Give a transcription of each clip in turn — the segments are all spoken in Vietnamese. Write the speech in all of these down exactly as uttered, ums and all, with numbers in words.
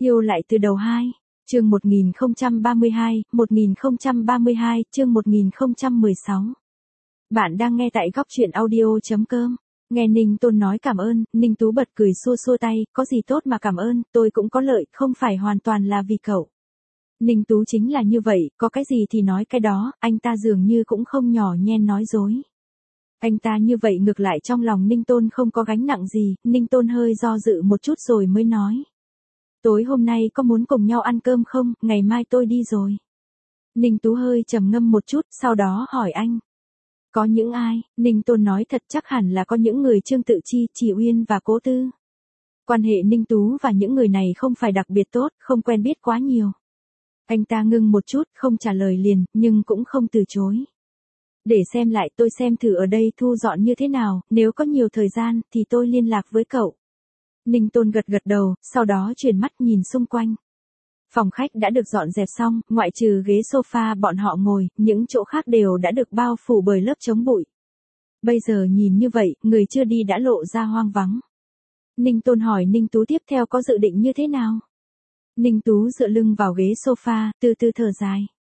Yêu lại từ đầu hai. Chương một nghìn không trăm ba mươi hai, một nghìn không trăm ba mươi hai, chương một nghìn không trăm mười sáu. Bạn đang nghe tại góc truyện audio chấm com. Nghe Ninh Tôn nói cảm ơn, Ninh Tú bật cười xua xua tay, có gì tốt mà cảm ơn, tôi cũng có lợi, không phải hoàn toàn là vì cậu. Ninh Tú chính là như vậy, có cái gì thì nói cái đó, anh ta dường như cũng không nhỏ nhen nói dối. Anh ta như vậy ngược lại trong lòng Ninh Tôn không có gánh nặng gì, Ninh Tôn hơi do dự một chút rồi mới nói. Tối hôm nay có muốn cùng nhau ăn cơm không, ngày mai tôi đi rồi. Ninh Tú hơi trầm ngâm một chút, sau đó hỏi anh. Có những ai, Ninh Tôn nói thật chắc hẳn là có những người Trương Tự Chi, Chỉ Uyên và Cố Tư. Quan hệ Ninh Tú và những người này không phải đặc biệt tốt, không quen biết quá nhiều. Anh ta ngưng một chút, không trả lời liền, nhưng cũng không từ chối. Để xem lại tôi xem thử ở đây thu dọn như thế nào, nếu có nhiều thời gian thì tôi liên lạc với cậu. Ninh Tôn gật gật đầu, sau đó chuyển mắt nhìn xung quanh. Phòng khách đã được dọn dẹp xong, ngoại trừ ghế sofa bọn họ ngồi, những chỗ khác đều đã được bao phủ bởi lớp chống bụi. Bây giờ nhìn như vậy, người chưa đi đã lộ ra hoang vắng. Ninh Tôn hỏi Ninh Tú tiếp theo có dự định như thế nào? Ninh Tú dựa lưng vào ghế sofa, từ từ thở dài.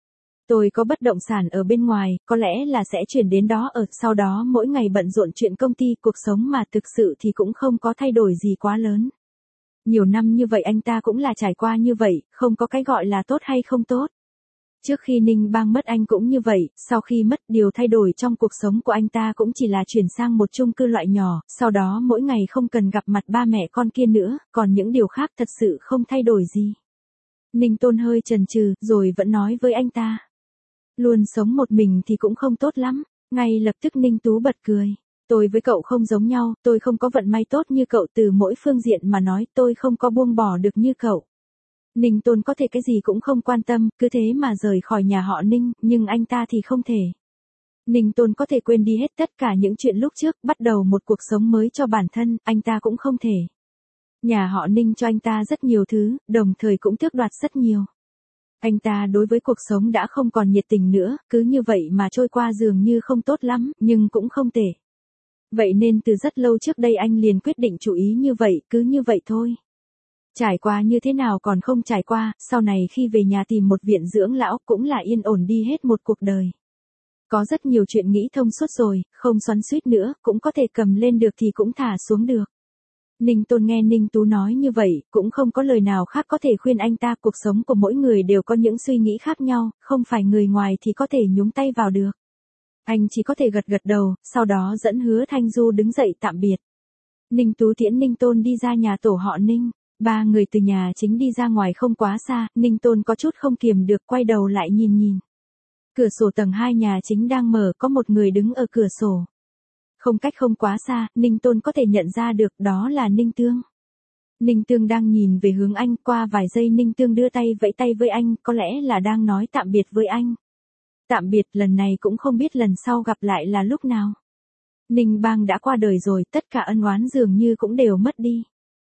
Tôi có bất động sản ở bên ngoài, có lẽ là sẽ chuyển đến đó ở, sau đó mỗi ngày bận rộn chuyện công ty, cuộc sống mà thực sự thì cũng không có thay đổi gì quá lớn. Nhiều năm như vậy anh ta cũng là trải qua như vậy, không có cái gọi là tốt hay không tốt. Trước khi Ninh Bang mất anh cũng như vậy, sau khi mất điều thay đổi trong cuộc sống của anh ta cũng chỉ là chuyển sang một chung cư loại nhỏ, sau đó mỗi ngày không cần gặp mặt ba mẹ con kia nữa, còn những điều khác thật sự không thay đổi gì. Ninh Tôn hơi chần chừ, rồi vẫn nói với anh ta. Luôn sống một mình thì cũng không tốt lắm, ngay lập tức Ninh Tú bật cười. Tôi với cậu không giống nhau, tôi không có vận may tốt như cậu, từ mỗi phương diện mà nói tôi không có buông bỏ được như cậu. Ninh Tôn có thể cái gì cũng không quan tâm, cứ thế mà rời khỏi nhà họ Ninh, nhưng anh ta thì không thể. Ninh Tôn có thể quên đi hết tất cả những chuyện lúc trước, bắt đầu một cuộc sống mới cho bản thân, anh ta cũng không thể. Nhà họ Ninh cho anh ta rất nhiều thứ, đồng thời cũng tước đoạt rất nhiều. Anh ta đối với cuộc sống đã không còn nhiệt tình nữa, cứ như vậy mà trôi qua dường như không tốt lắm, nhưng cũng không tệ. Vậy nên từ rất lâu trước đây anh liền quyết định chú ý như vậy, cứ như vậy thôi. Trải qua như thế nào còn không trải qua, sau này khi về nhà tìm một viện dưỡng lão cũng là yên ổn đi hết một cuộc đời. Có rất nhiều chuyện nghĩ thông suốt rồi, không xoắn xuýt nữa, cũng có thể cầm lên được thì cũng thả xuống được. Ninh Tôn nghe Ninh Tú nói như vậy, cũng không có lời nào khác có thể khuyên anh ta, cuộc sống của mỗi người đều có những suy nghĩ khác nhau, không phải người ngoài thì có thể nhúng tay vào được. Anh chỉ có thể gật gật đầu, sau đó dẫn Hứa Thanh Du đứng dậy tạm biệt. Ninh Tú tiễn Ninh Tôn đi ra nhà tổ họ Ninh, ba người từ nhà chính đi ra ngoài không quá xa, Ninh Tôn có chút không kiềm được quay đầu lại nhìn nhìn. Cửa sổ tầng hai nhà chính đang mở, có một người đứng ở cửa sổ. Không cách không quá xa, Ninh Tôn có thể nhận ra được đó là Ninh Tương. Ninh Tương đang nhìn về hướng anh, qua vài giây Ninh Tương đưa tay vẫy tay với anh, có lẽ là đang nói tạm biệt với anh. Tạm biệt lần này cũng không biết lần sau gặp lại là lúc nào. Ninh Bang đã qua đời rồi, tất cả ân oán dường như cũng đều mất đi.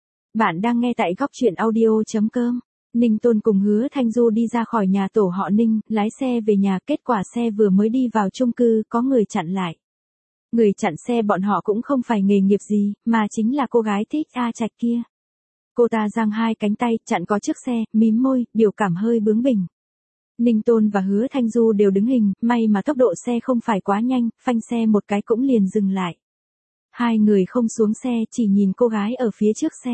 Bạn đang nghe tại góc truyện audio chấm com. Ninh Tôn cùng Hứa Thanh Du đi ra khỏi nhà tổ họ Ninh, lái xe về nhà, kết quả xe vừa mới đi vào chung cư, có người chặn lại. Người chặn xe bọn họ cũng không phải nghề nghiệp gì, mà chính là cô gái thích A Trạch kia. Cô ta giang hai cánh tay, chặn có chiếc xe, mím môi, biểu cảm hơi bướng bỉnh. Ninh Tôn và Hứa Thanh Du đều đứng hình, may mà tốc độ xe không phải quá nhanh, phanh xe một cái cũng liền dừng lại. Hai người không xuống xe, chỉ nhìn cô gái ở phía trước xe.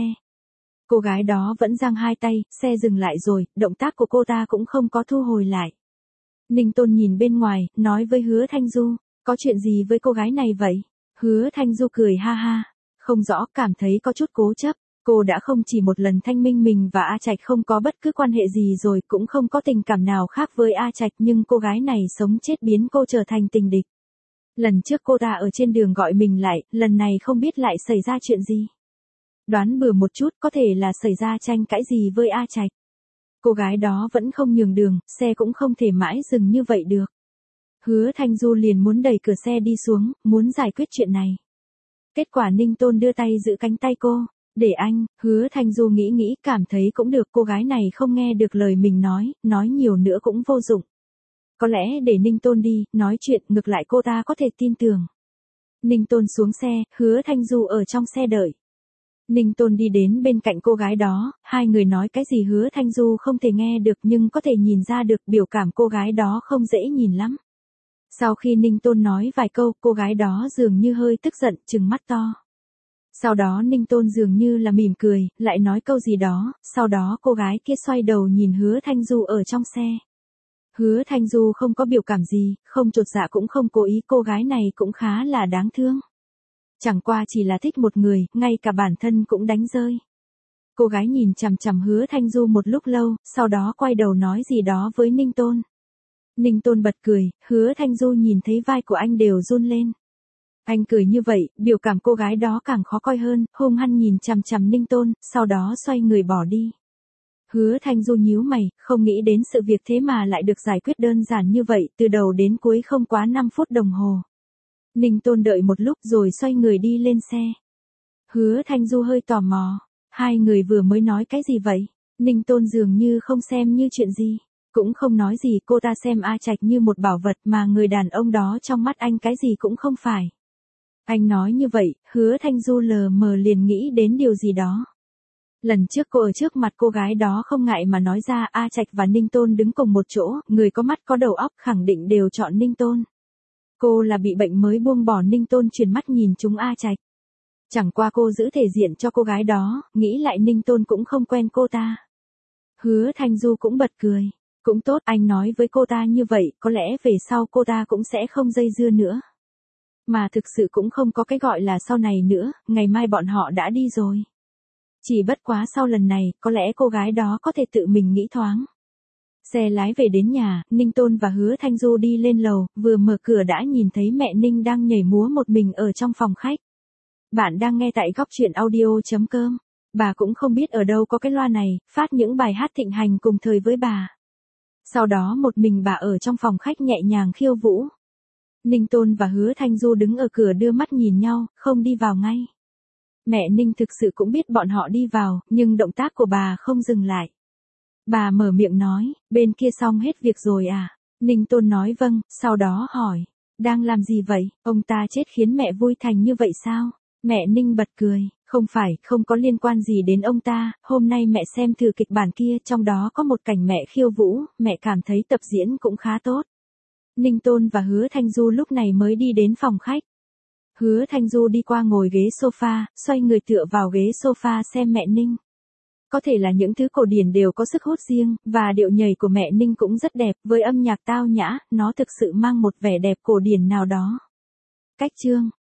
Cô gái đó vẫn giang hai tay, xe dừng lại rồi, động tác của cô ta cũng không có thu hồi lại. Ninh Tôn nhìn bên ngoài, nói với Hứa Thanh Du, có chuyện gì với cô gái này vậy? Hứa Thanh Du cười ha ha, không rõ, cảm thấy có chút cố chấp. Cô đã không chỉ một lần thanh minh mình và A Trạch không có bất cứ quan hệ gì rồi, cũng không có tình cảm nào khác với A Trạch, nhưng cô gái này sống chết biến cô trở thành tình địch. Lần trước cô ta ở trên đường gọi mình lại, lần này không biết lại xảy ra chuyện gì. Đoán bừa một chút, có thể là xảy ra tranh cãi gì với A Trạch. Cô gái đó vẫn không nhường đường, xe cũng không thể mãi dừng như vậy được. Hứa Thanh Du liền muốn đẩy cửa xe đi xuống, muốn giải quyết chuyện này. Kết quả Ninh Tôn đưa tay giữ cánh tay cô. Để anh, Hứa Thanh Du nghĩ nghĩ, cảm thấy cũng được, cô gái này không nghe được lời mình nói, nói nhiều nữa cũng vô dụng. Có lẽ để Ninh Tôn đi, nói chuyện, ngược lại cô ta có thể tin tưởng. Ninh Tôn xuống xe, Hứa Thanh Du ở trong xe đợi. Ninh Tôn đi đến bên cạnh cô gái đó, hai người nói cái gì Hứa Thanh Du không thể nghe được nhưng có thể nhìn ra được biểu cảm cô gái đó không dễ nhìn lắm. Sau khi Ninh Tôn nói vài câu, cô gái đó dường như hơi tức giận, trừng mắt to. Sau đó Ninh Tôn dường như là mỉm cười, lại nói câu gì đó, sau đó cô gái kia xoay đầu nhìn Hứa Thanh Du ở trong xe. Hứa Thanh Du không có biểu cảm gì, không chột dạ cũng không cố ý, cô gái này cũng khá là đáng thương. Chẳng qua chỉ là thích một người, ngay cả bản thân cũng đánh rơi. Cô gái nhìn chằm chằm Hứa Thanh Du một lúc lâu, sau đó quay đầu nói gì đó với Ninh Tôn. Ninh Tôn bật cười, Hứa Thanh Du nhìn thấy vai của anh đều run lên. Anh cười như vậy, biểu cảm cô gái đó càng khó coi hơn, hung hăng nhìn chằm chằm Ninh Tôn, sau đó xoay người bỏ đi. Hứa Thanh Du nhíu mày, không nghĩ đến sự việc thế mà lại được giải quyết đơn giản như vậy, từ đầu đến cuối không quá năm phút đồng hồ. Ninh Tôn đợi một lúc rồi xoay người đi lên xe. Hứa Thanh Du hơi tò mò, hai người vừa mới nói cái gì vậy? Ninh Tôn dường như không xem như chuyện gì, cũng không nói gì, cô ta xem A Trạch như một bảo vật mà người đàn ông đó trong mắt anh cái gì cũng không phải. Anh nói như vậy, Hứa Thanh Du lờ mờ liền nghĩ đến điều gì đó. Lần trước cô ở trước mặt cô gái đó không ngại mà nói ra A Trạch và Ninh Tôn đứng cùng một chỗ, người có mắt có đầu óc khẳng định đều chọn Ninh Tôn. Cô là bị bệnh mới buông bỏ, Ninh Tôn chuyển mắt nhìn chúng A Trạch. Chẳng qua cô giữ thể diện cho cô gái đó, nghĩ lại Ninh Tôn cũng không quen cô ta. Hứa Thanh Du cũng bật cười. Cũng tốt, anh nói với cô ta như vậy, có lẽ về sau cô ta cũng sẽ không dây dưa nữa. Mà thực sự cũng không có cái gọi là sau này nữa, ngày mai bọn họ đã đi rồi. Chỉ bất quá sau lần này, có lẽ cô gái đó có thể tự mình nghĩ thoáng. Xe lái về đến nhà, Ninh Tôn và Hứa Thanh Du đi lên lầu, vừa mở cửa đã nhìn thấy mẹ Ninh đang nhảy múa một mình ở trong phòng khách. Bạn đang nghe tại góc truyện audio chấm com. Bà cũng không biết ở đâu có cái loa này, phát những bài hát thịnh hành cùng thời với bà. Sau đó một mình bà ở trong phòng khách nhẹ nhàng khiêu vũ. Ninh Tôn và Hứa Thanh Du đứng ở cửa đưa mắt nhìn nhau, không đi vào ngay. Mẹ Ninh thực sự cũng biết bọn họ đi vào, nhưng động tác của bà không dừng lại. Bà mở miệng nói, bên kia xong hết việc rồi à? Ninh Tôn nói vâng, sau đó hỏi, đang làm gì vậy? Ông ta chết khiến mẹ vui thành như vậy sao? Mẹ Ninh bật cười, không phải, không có liên quan gì đến ông ta, hôm nay mẹ xem thử kịch bản kia, trong đó có một cảnh mẹ khiêu vũ, mẹ cảm thấy tập diễn cũng khá tốt. Ninh Tôn và Hứa Thanh Du lúc này mới đi đến phòng khách. Hứa Thanh Du đi qua ngồi ghế sofa, xoay người tựa vào ghế sofa xem mẹ Ninh. Có thể là những thứ cổ điển đều có sức hút riêng, và điệu nhảy của mẹ Ninh cũng rất đẹp, với âm nhạc tao nhã, nó thực sự mang một vẻ đẹp cổ điển nào đó. Cách chương